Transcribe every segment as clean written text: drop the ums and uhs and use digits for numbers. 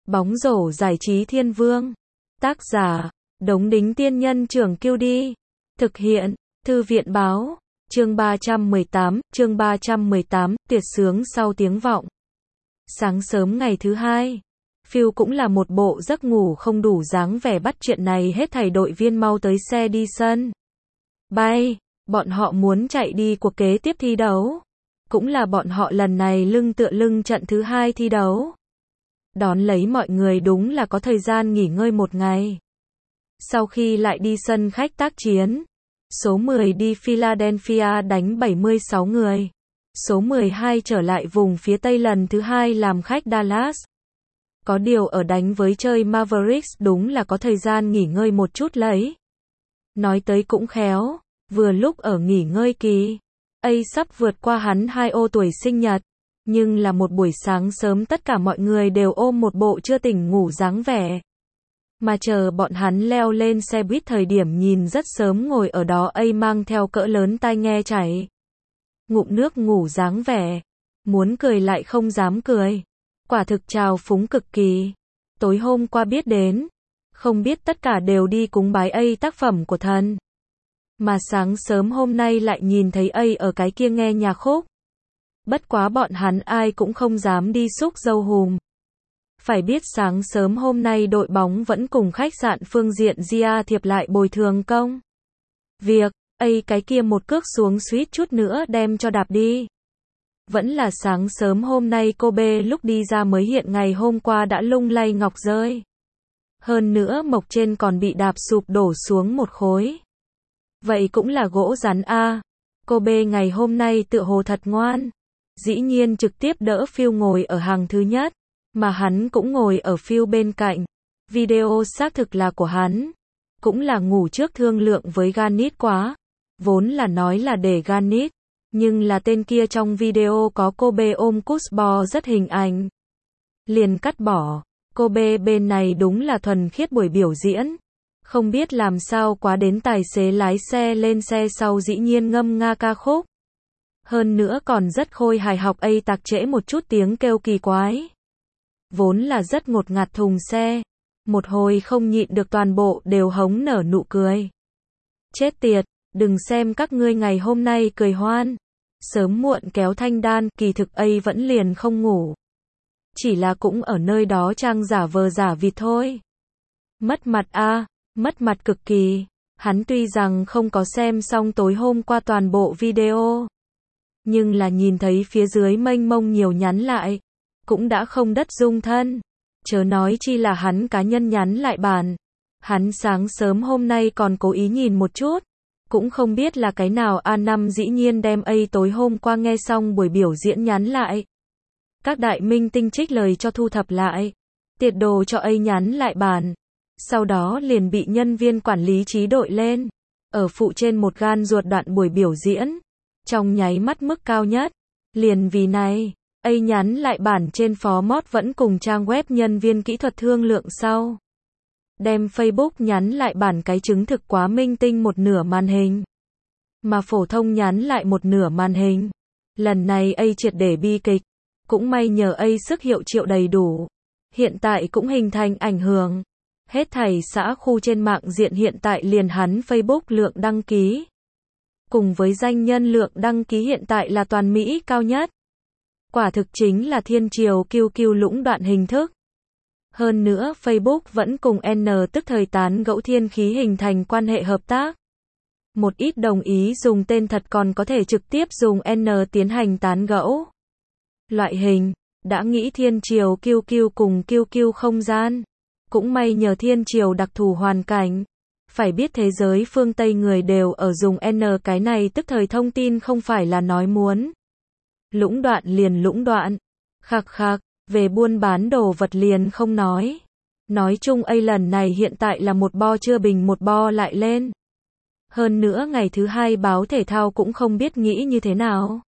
Bóng rổ giải trí Thiên Vương. Tác giả, Đống Đính Tiên Nhân Trưởng Kiêu Đi. Thực hiện, Thư viện Báo. Chương 318, tiệc sướng sau tiếng vọng. Sáng sớm ngày thứ hai, Phil cũng là một bộ giấc ngủ không đủ dáng vẻ bắt chuyện này hết thảy đội viên mau tới xe đi sân. Bay, bọn họ muốn chạy đi cuộc kế tiếp thi đấu. Cũng là bọn họ lần này lưng tựa lưng trận thứ hai thi đấu. Đón lấy mọi người đúng là có thời gian nghỉ ngơi một ngày. Sau khi lại đi sân khách tác chiến, số 10 đi Philadelphia đánh 76 người. Số 12 trở lại vùng phía Tây lần thứ hai làm khách Dallas. Có điều ở đánh với chơi Mavericks đúng là có thời gian nghỉ ngơi một chút lấy. Nói tới cũng khéo, vừa lúc ở nghỉ ngơi kỳ, A sắp vượt qua hắn 2 ô tuổi sinh nhật. Nhưng là một buổi sáng sớm tất cả mọi người đều ôm một bộ chưa tỉnh ngủ dáng vẻ. Mà chờ bọn hắn leo lên xe buýt thời điểm nhìn rất sớm ngồi ở đó A mang theo cỡ lớn tai nghe chảy. Ngụm nước ngủ dáng vẻ. Muốn cười lại không dám cười. Quả thực trào phúng cực kỳ. Tối hôm qua biết đến. Không biết tất cả đều đi cúng bái A tác phẩm của thần. Mà sáng sớm hôm nay lại nhìn thấy A ở cái kia nghe nhạc khúc. Bất quá bọn hắn ai cũng không dám đi xúc dâu hùm. Phải biết sáng sớm hôm nay đội bóng vẫn cùng khách sạn Phương Diện Gia thiệp lại bồi thường công. Việc, cái kia một cước xuống suýt chút nữa đem cho đạp đi. Vẫn là sáng sớm hôm nay cô B lúc đi ra mới hiện ngày hôm qua đã lung lay ngọc rơi. Hơn nữa mộc trên còn bị đạp sụp đổ xuống một khối. Vậy cũng là gỗ rắn a. Cô B ngày hôm nay tựa hồ thật ngoan. Dĩ nhiên trực tiếp đỡ Phil ngồi ở hàng thứ nhất, mà hắn cũng ngồi ở Phil bên cạnh. Video xác thực là của hắn. Cũng là ngủ trước thương lượng với Ganit quá. Vốn là nói là để Ganit, nhưng là tên kia trong video có cô B ôm Cusbo rất hình ảnh. Liền cắt bỏ. Cô B bên này đúng là thuần khiết buổi biểu diễn. Không biết làm sao quá đến tài xế lái xe lên xe sau dĩ nhiên ngâm nga ca khúc. Hơn nữa còn rất khôi hài học A tạc trễ một chút tiếng kêu kỳ quái. Vốn là rất ngột ngạt thùng xe. Một hồi không nhịn được toàn bộ đều hống nở nụ cười. Chết tiệt, đừng xem các ngươi ngày hôm nay cười hoan. Sớm muộn kéo thanh đan, kỳ thực A vẫn liền không ngủ. Chỉ là cũng ở nơi đó trang giả vờ giả vịt thôi. Mất mặt a, mất mặt cực kỳ. Hắn tuy rằng không có xem xong tối hôm qua toàn bộ video. Nhưng là nhìn thấy phía dưới mênh mông nhiều nhắn lại. Cũng đã không đất dung thân. Chớ nói chi là hắn cá nhân nhắn lại bản. Hắn sáng sớm hôm nay còn cố ý nhìn một chút. Cũng không biết là cái nào A5 dĩ nhiên đem A tối hôm qua nghe xong buổi biểu diễn nhắn lại. Các đại minh tinh trích lời cho thu thập lại. Tiệt đồ cho A nhắn lại bản. Sau đó liền bị nhân viên quản lý trí đội lên. Ở phụ trên một gan ruột đoạn buổi biểu diễn. Trong nháy mắt mức cao nhất. Liền vì này, A nhắn lại bản trên format vẫn cùng trang web nhân viên kỹ thuật thương lượng sau. Đem Facebook nhắn lại bản cái chứng thực quá minh tinh một nửa màn hình. Mà phổ thông nhắn lại một nửa màn hình. Lần này A triệt để bi kịch. Cũng may nhờ A sức hiệu triệu đầy đủ. Hiện tại cũng hình thành ảnh hưởng. Hết thảy xã khu trên mạng diện hiện tại liền hắn Facebook lượng đăng ký. Cùng với danh nhân lượng đăng ký hiện tại là toàn Mỹ cao nhất. Quả thực chính là thiên triều QQ lũng đoạn hình thức. Hơn nữa Facebook vẫn cùng N tức thời tán gẫu thiên khí hình thành quan hệ hợp tác. Một ít đồng ý dùng tên thật còn có thể trực tiếp dùng N tiến hành tán gẫu. Loại hình, đã nghĩ thiên triều QQ cùng QQ không gian. Cũng may nhờ thiên triều đặc thù hoàn cảnh. Phải biết thế giới phương Tây người đều ở dùng N cái này tức thời thông tin không phải là nói muốn. Lũng đoạn liền lũng đoạn. Khạc khạc, về buôn bán đồ vật liền không nói. Nói chung A lần này hiện tại là một bo chưa bình một bo lại lên. Hơn nữa ngày thứ hai báo thể thao cũng không biết nghĩ như thế nào.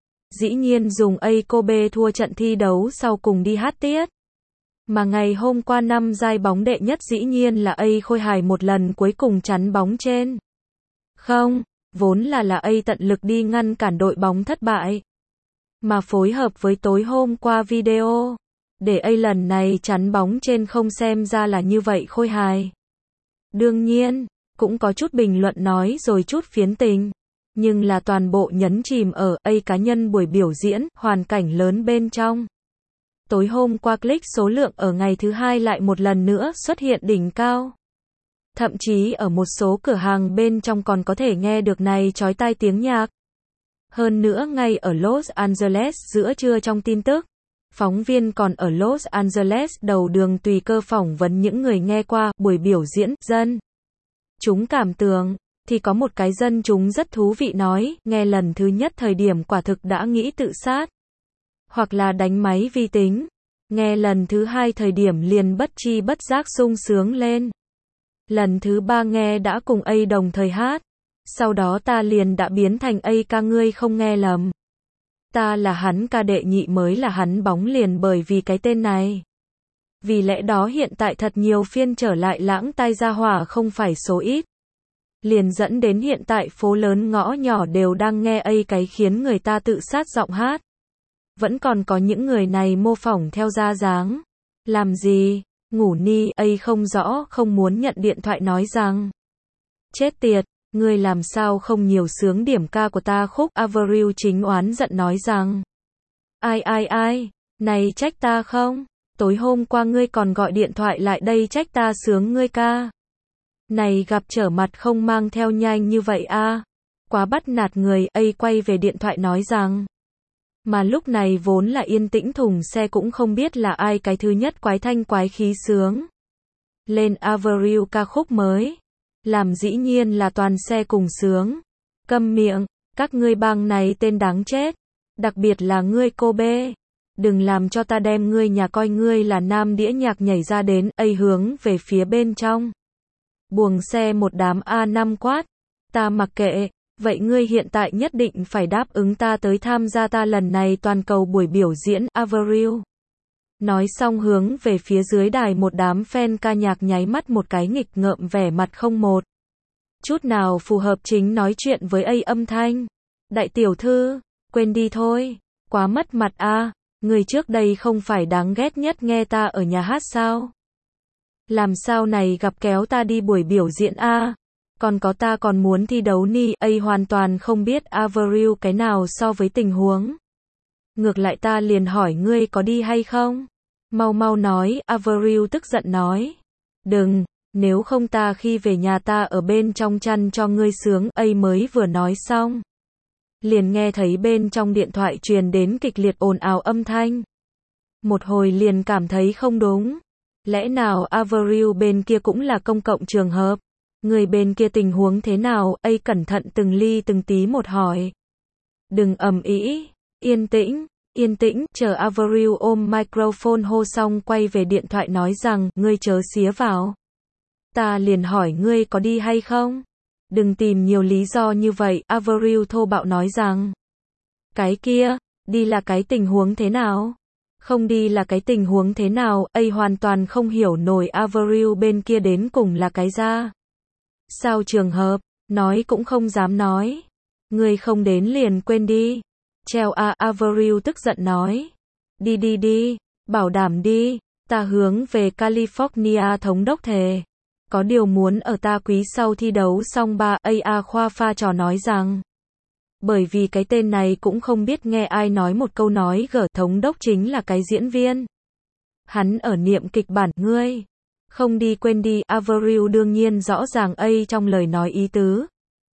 Dĩ nhiên dùng A cô B thua trận thi đấu sau cùng đi hát tiết. Mà ngày hôm qua năm giai bóng đệ nhất dĩ nhiên là A khôi hài một lần cuối cùng chắn bóng trên. Không, vốn là A tận lực đi ngăn cản đội bóng thất bại. Mà phối hợp với tối hôm qua video. để A lần này chắn bóng trên không xem ra là như vậy khôi hài. Đương nhiên, cũng có chút bình luận nói rồi chút phiến tình, nhưng là toàn bộ nhấn chìm ở A cá nhân buổi biểu diễn, hoàn cảnh lớn bên trong. Tối hôm qua click số lượng ở ngày thứ hai lại một lần nữa xuất hiện đỉnh cao. Thậm chí ở một số cửa hàng bên trong còn có thể nghe được này chói tai tiếng nhạc. Hơn nữa ngay ở Los Angeles giữa trưa trong tin tức, phóng viên còn ở Los Angeles đầu đường tùy cơ phỏng vấn những người nghe qua buổi biểu diễn dân chúng cảm tưởng, thì có một cái dân chúng rất thú vị nói, nghe lần thứ nhất thời điểm quả thực đã nghĩ tự sát, hoặc là đánh máy vi tính, nghe lần thứ hai thời điểm liền bất chi bất giác sung sướng lên. Lần thứ ba nghe đã cùng A đồng thời hát, sau đó ta liền đã biến thành A ca, ngươi không nghe lầm. Ta là hắn ca, đệ nhị mới là hắn bóng liền bởi vì cái tên này. Vì lẽ đó hiện tại thật nhiều phiên trở lại lãng tai ra hỏa không phải số ít. Liền dẫn đến hiện tại phố lớn ngõ nhỏ đều đang nghe A cái khiến người ta tự sát giọng hát. Vẫn còn có những người này mô phỏng theo ra dáng. Làm gì? Ngủ ni. A không rõ, không muốn nhận điện thoại nói rằng. Chết tiệt, ngươi làm sao không nhiều sướng điểm ca của ta khúc. Avril chính oán giận nói rằng. Ai, này trách ta không? Tối hôm qua ngươi còn gọi điện thoại lại đây trách ta sướng ngươi ca. Này gặp trở mặt không mang theo nhanh như vậy a, quá bắt nạt người. A quay về điện thoại nói rằng. Mà lúc này vốn là yên tĩnh, thùng xe cũng không biết là ai cái thứ nhất quái thanh quái khí sướng lên Avril ca khúc mới. Làm dĩ nhiên là toàn xe cùng sướng. Câm miệng, các ngươi bang này tên đáng chết. Đặc biệt là ngươi cô bê. Đừng làm cho ta đem ngươi nhà coi ngươi là nam đĩa nhạc nhảy ra đến. A hướng về phía bên trong buồng xe một đám A5 quát. Ta mặc kệ. Vậy ngươi hiện tại nhất định phải đáp ứng ta tới tham gia ta lần này toàn cầu buổi biểu diễn. Avril nói xong hướng về phía dưới đài một đám fan ca nhạc nháy mắt một cái nghịch ngợm, vẻ mặt không một chút nào phù hợp chính nói chuyện với A âm thanh. Đại tiểu thư, quên đi thôi, quá mất mặt a. Người trước đây không phải đáng ghét nhất nghe ta ở nhà hát sao? Làm sao này gặp kéo ta đi buổi biểu diễn a? Còn có ta còn muốn thi đấu ni. A hoàn toàn không biết Avril cái nào so với tình huống. Ngược lại ta liền hỏi ngươi có đi hay không? Mau nói. Avril tức giận nói. Đừng, nếu không ta khi về nhà ta ở bên trong chăn cho ngươi sướng. A mới vừa nói xong, liền nghe thấy bên trong điện thoại truyền đến kịch liệt ồn ào âm thanh. Một hồi liền cảm thấy không đúng. Lẽ nào Avril bên kia cũng là công cộng trường hợp? Người bên kia tình huống thế nào? A cẩn thận từng ly từng tí một hỏi. Đừng ầm ĩ, yên tĩnh, chờ Avril ôm microphone hô xong quay về điện thoại nói rằng, ngươi chớ xía vào. Ta liền hỏi ngươi có đi hay không? Đừng tìm nhiều lý do như vậy. Avril thô bạo nói rằng. Cái kia, đi là cái tình huống thế nào? Không đi là cái tình huống thế nào? A hoàn toàn không hiểu nổi Avril bên kia đến cùng là cái ra sao trường hợp, nói cũng không dám nói. Ngươi không đến liền quên đi. Treo a. Avril tức giận nói. Đi, bảo đảm đi, ta hướng về California thống đốc thề. Có điều muốn ở ta quý sau thi đấu xong ba. A khoa pha trò nói rằng. Bởi vì cái tên này cũng không biết nghe ai nói một câu nói gở, thống đốc chính là cái diễn viên. Hắn ở niệm kịch bản. Ngươi không đi quên đi. Avril đương nhiên rõ ràng A trong lời nói ý tứ.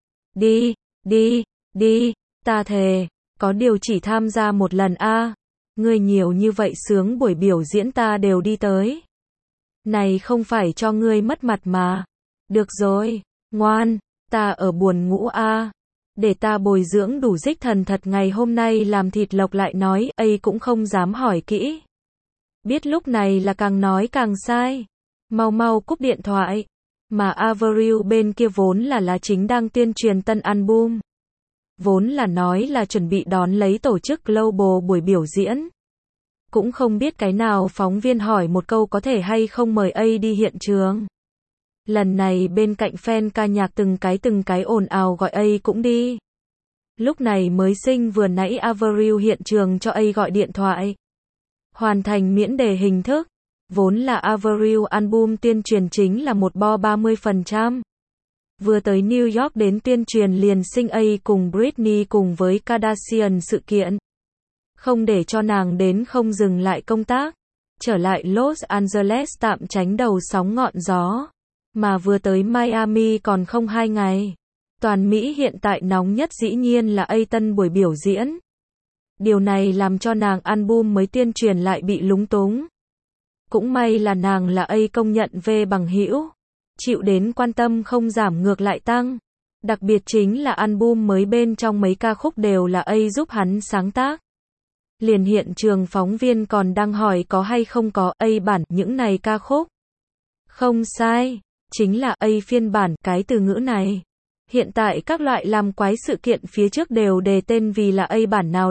Đi, ta thề, có điều chỉ tham gia một lần a. Ngươi nhiều như vậy sướng buổi biểu diễn ta đều đi tới. Này không phải cho ngươi mất mặt mà. Được rồi, ngoan, ta ở buồn ngủ a. Để ta bồi dưỡng đủ dích thần thật ngày hôm nay làm thịt lộc lại nói. A cũng không dám hỏi kỹ. Biết lúc này là càng nói càng sai. Mau cúp điện thoại. Mà Avril bên kia vốn là chính đang tuyên truyền tân album. Vốn là nói là chuẩn bị đón lấy tổ chức Global buổi biểu diễn. Cũng không biết cái nào phóng viên hỏi một câu có thể hay không mời A đi hiện trường. Lần này bên cạnh fan ca nhạc từng cái ồn ào gọi A cũng đi. Lúc này mới sinh vừa nãy Avril hiện trường cho A gọi điện thoại. Hoàn thành miễn đề hình thức. Vốn là Avril album tuyên truyền chính là một bo 30%. Vừa tới New York đến tuyên truyền liền sinh A cùng Britney cùng với Kardashian sự kiện. Không để cho nàng đến không dừng lại công tác. Trở lại Los Angeles tạm tránh đầu sóng ngọn gió. Mà vừa tới Miami còn không 2 ngày. Toàn Mỹ hiện tại nóng nhất dĩ nhiên là A tân buổi biểu diễn. Điều này làm cho nàng album mới tuyên truyền lại bị lúng túng. Cũng may là nàng là A công nhận về bằng hữu. Chịu đến quan tâm không giảm ngược lại tăng. Đặc biệt chính là album mới bên trong mấy ca khúc đều là A giúp hắn sáng tác. Liền hiện trường phóng viên còn đang hỏi có hay không có A bản những này ca khúc. Không sai, chính là A phiên bản, cái từ ngữ này. Hiện tại các loại làm quái sự kiện phía trước đều đề tên vì là A bản nào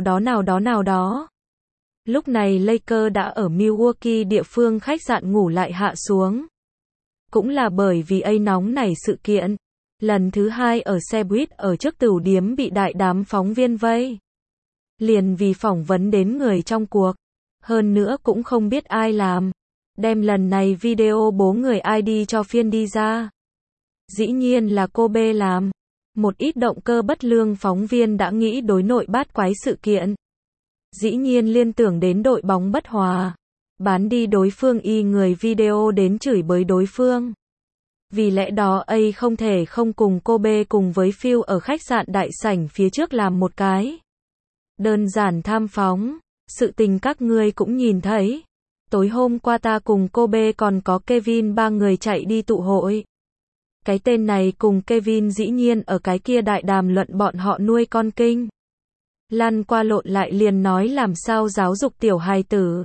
đó. Lúc này Lakers đã ở Milwaukee địa phương khách sạn ngủ lại hạ xuống. Cũng là bởi vì A nóng nảy sự kiện. Lần thứ 2 ở xe buýt ở trước tửu điếm bị đại đám phóng viên vây. Liền vì phỏng vấn đến người trong cuộc. Hơn nữa cũng không biết ai làm. Đem lần này video bố người ai đi cho phiên đi ra. Dĩ nhiên là cô B làm. Một ít động cơ bất lương phóng viên đã nghĩ đối nội bát quái sự kiện. Dĩ nhiên liên tưởng đến đội bóng bất hòa. Bán đi đối phương y người video đến chửi bới đối phương. Vì lẽ đó A không thể không cùng cô B cùng với Phil ở khách sạn đại sảnh phía trước làm một cái. Đơn giản tham phóng. Sự tình các ngươi cũng nhìn thấy. Tối hôm qua ta cùng cô B còn có Kevin ba người chạy đi tụ hội. Cái tên này cùng Kevin dĩ nhiên ở cái kia đại đàm luận bọn họ nuôi con kinh. Lăn qua lộn lại liền nói làm sao giáo dục tiểu hài tử.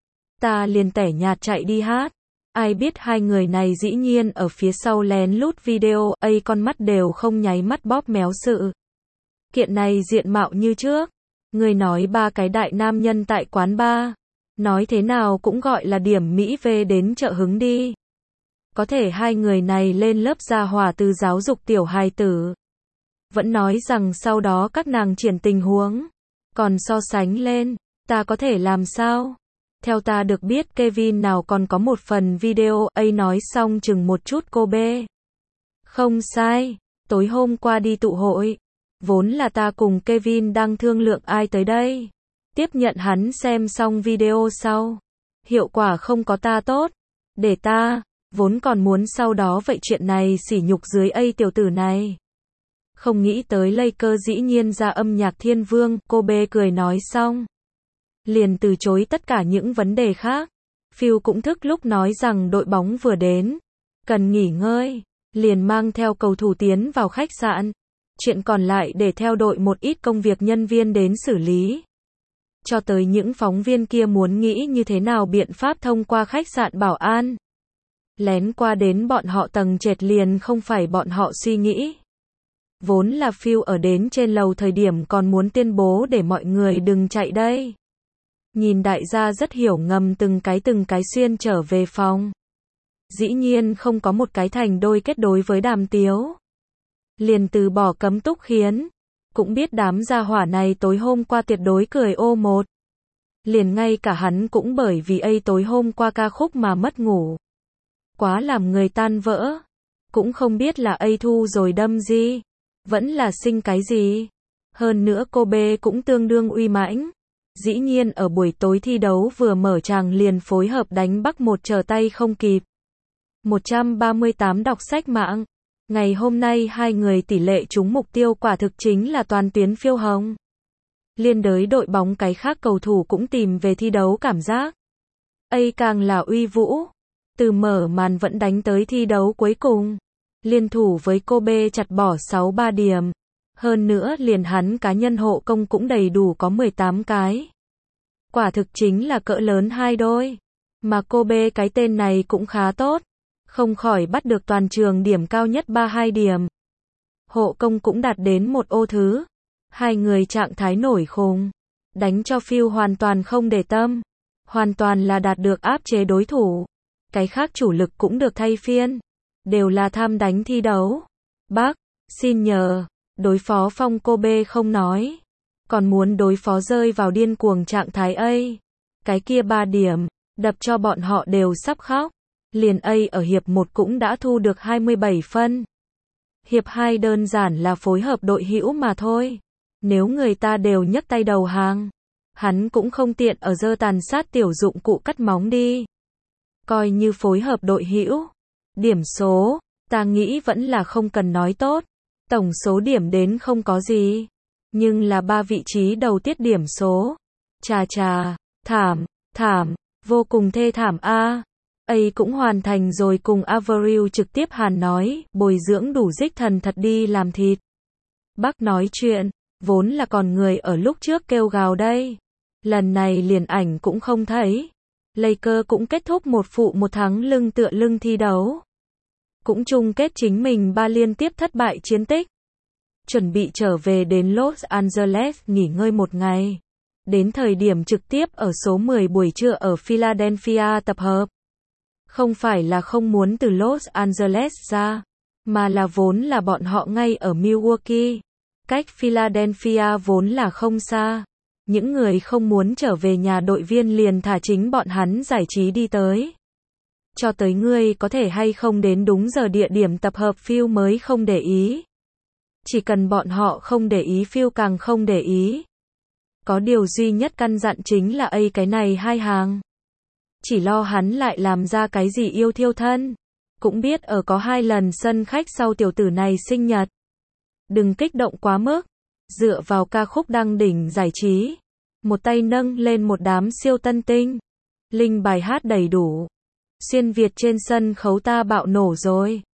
Ta liền tẻ nhạt chạy đi hát. Ai biết hai người này dĩ nhiên ở phía sau lén lút video, A con mắt đều không nháy mắt bóp méo sự. Kiện này diện mạo như trước. Người nói ba cái đại nam nhân tại quán bar. Nói thế nào cũng gọi là điểm Mỹ về đến chợ hứng đi. Có thể hai người này lên lớp gia hỏa từ giáo dục tiểu hài tử. Vẫn nói rằng sau đó các nàng triển tình huống. Còn so sánh lên, ta có thể làm sao? Theo ta được biết Kevin nào còn có một phần video, A nói xong chừng một chút cô B. Không sai, tối hôm qua đi tụ hội. Vốn là ta cùng Kevin đang thương lượng ai tới đây. Tiếp nhận hắn xem xong video sau. Hiệu quả không có ta tốt. Để ta, vốn còn muốn sau đó vậy chuyện này sỉ nhục dưới A tiểu tử này. Không nghĩ tới Lakers dĩ nhiên ra âm nhạc thiên vương, cô B cười nói xong. Liền từ chối tất cả những vấn đề khác. Phil cũng thức lúc nói rằng đội bóng vừa đến. Cần nghỉ ngơi. Liền mang theo cầu thủ tiến vào khách sạn. Chuyện còn lại để theo đội một ít công việc nhân viên đến xử lý. Cho tới những phóng viên kia muốn nghĩ như thế nào biện pháp thông qua khách sạn bảo an. Lén qua đến bọn họ tầng trệt liền không phải bọn họ suy nghĩ. Vốn là Phil ở đến trên lầu thời điểm còn muốn tuyên bố để mọi người đừng chạy đây. Nhìn đại gia rất hiểu ngầm từng cái xuyên trở về phòng. Dĩ nhiên không có một cái thành đôi kết đối với Đàm Tiếu. Liền từ bỏ cấm túc khiến. Cũng biết đám gia hỏa này tối hôm qua tuyệt đối cười ô một. Liền ngay cả hắn cũng bởi vì A tối hôm qua ca khúc mà mất ngủ. Quá làm người tan vỡ. Cũng không biết là A thu rồi đâm gì. Vẫn là sinh cái gì. Hơn nữa cô B cũng tương đương uy mãnh. Dĩ nhiên ở buổi tối thi đấu vừa mở tràng liền phối hợp đánh Bắc một trở tay không kịp. 138 đọc sách mạng. Ngày hôm nay hai người tỷ lệ trúng mục tiêu quả thực chính là toàn tuyến phiêu hồng. Liên đới đội bóng cái khác cầu thủ cũng tìm về thi đấu cảm giác. A càng là uy vũ. Từ mở màn vẫn đánh tới thi đấu cuối cùng. Liên thủ với cô B chặt bỏ 6-3 điểm. Hơn nữa liền hắn cá nhân hộ công cũng đầy đủ có 18 cái. Quả thực chính là cỡ lớn hai đôi. Mà cô B cái tên này cũng khá tốt. Không khỏi bắt được toàn trường điểm cao nhất 32 điểm. Hộ công cũng đạt đến một ô thứ. Hai người trạng thái nổi khùng. Đánh cho Phil hoàn toàn không để tâm. Hoàn toàn là đạt được áp chế đối thủ. Cái khác chủ lực cũng được thay phiên. Đều là tham đánh thi đấu. Bác, xin nhờ. Đối phó Phong cô B không nói. Còn muốn đối phó rơi vào điên cuồng trạng thái A. Cái kia 3 điểm, đập cho bọn họ đều sắp khóc. Liền A ở hiệp 1 cũng đã thu được 27 phân. Hiệp 2 đơn giản là phối hợp đội hữu mà thôi. Nếu người ta đều nhấc tay đầu hàng, hắn cũng không tiện ở giơ tàn sát tiểu dụng cụ cắt móng đi. Coi như phối hợp đội hữu. Điểm số, ta nghĩ vẫn là không cần nói tốt. Tổng số điểm đến không có gì. Nhưng là 3 vị trí đầu tiết điểm số. Chà chà, thảm, vô cùng thê thảm a. A cũng hoàn thành rồi cùng Avril trực tiếp hàn nói, bồi dưỡng đủ dích thần thật đi làm thịt. Bác nói chuyện, vốn là còn người ở lúc trước kêu gào đây. Lần này liền ảnh cũng không thấy. Lakers cũng kết thúc một phụ một thắng lưng tựa lưng thi đấu. Cũng chung kết chính mình 3 liên tiếp thất bại chiến tích. Chuẩn bị trở về đến Los Angeles nghỉ ngơi một ngày. Đến thời điểm trực tiếp ở số 10 buổi trưa ở Philadelphia tập hợp. Không phải là không muốn từ Los Angeles ra, mà là vốn là bọn họ ngay ở Milwaukee. Cách Philadelphia vốn là không xa. Những người không muốn trở về nhà đội viên liền thả chính bọn hắn giải trí đi tới. Cho tới ngươi có thể hay không đến đúng giờ địa điểm tập hợp Phil mới không để ý. Chỉ cần bọn họ không để ý Phil càng không để ý. Có điều duy nhất căn dặn chính là A cái này 2 hàng. Chỉ lo hắn lại làm ra cái gì yêu thiêu thân. Cũng biết ở có 2 lần sân khách sau tiểu tử này sinh nhật. Đừng kích động quá mức. Dựa vào ca khúc đăng đỉnh giải trí. Một tay nâng lên một đám siêu tân tinh. Linh bài hát đầy đủ. Xuyên Việt trên sân khấu ta bạo nổ rồi.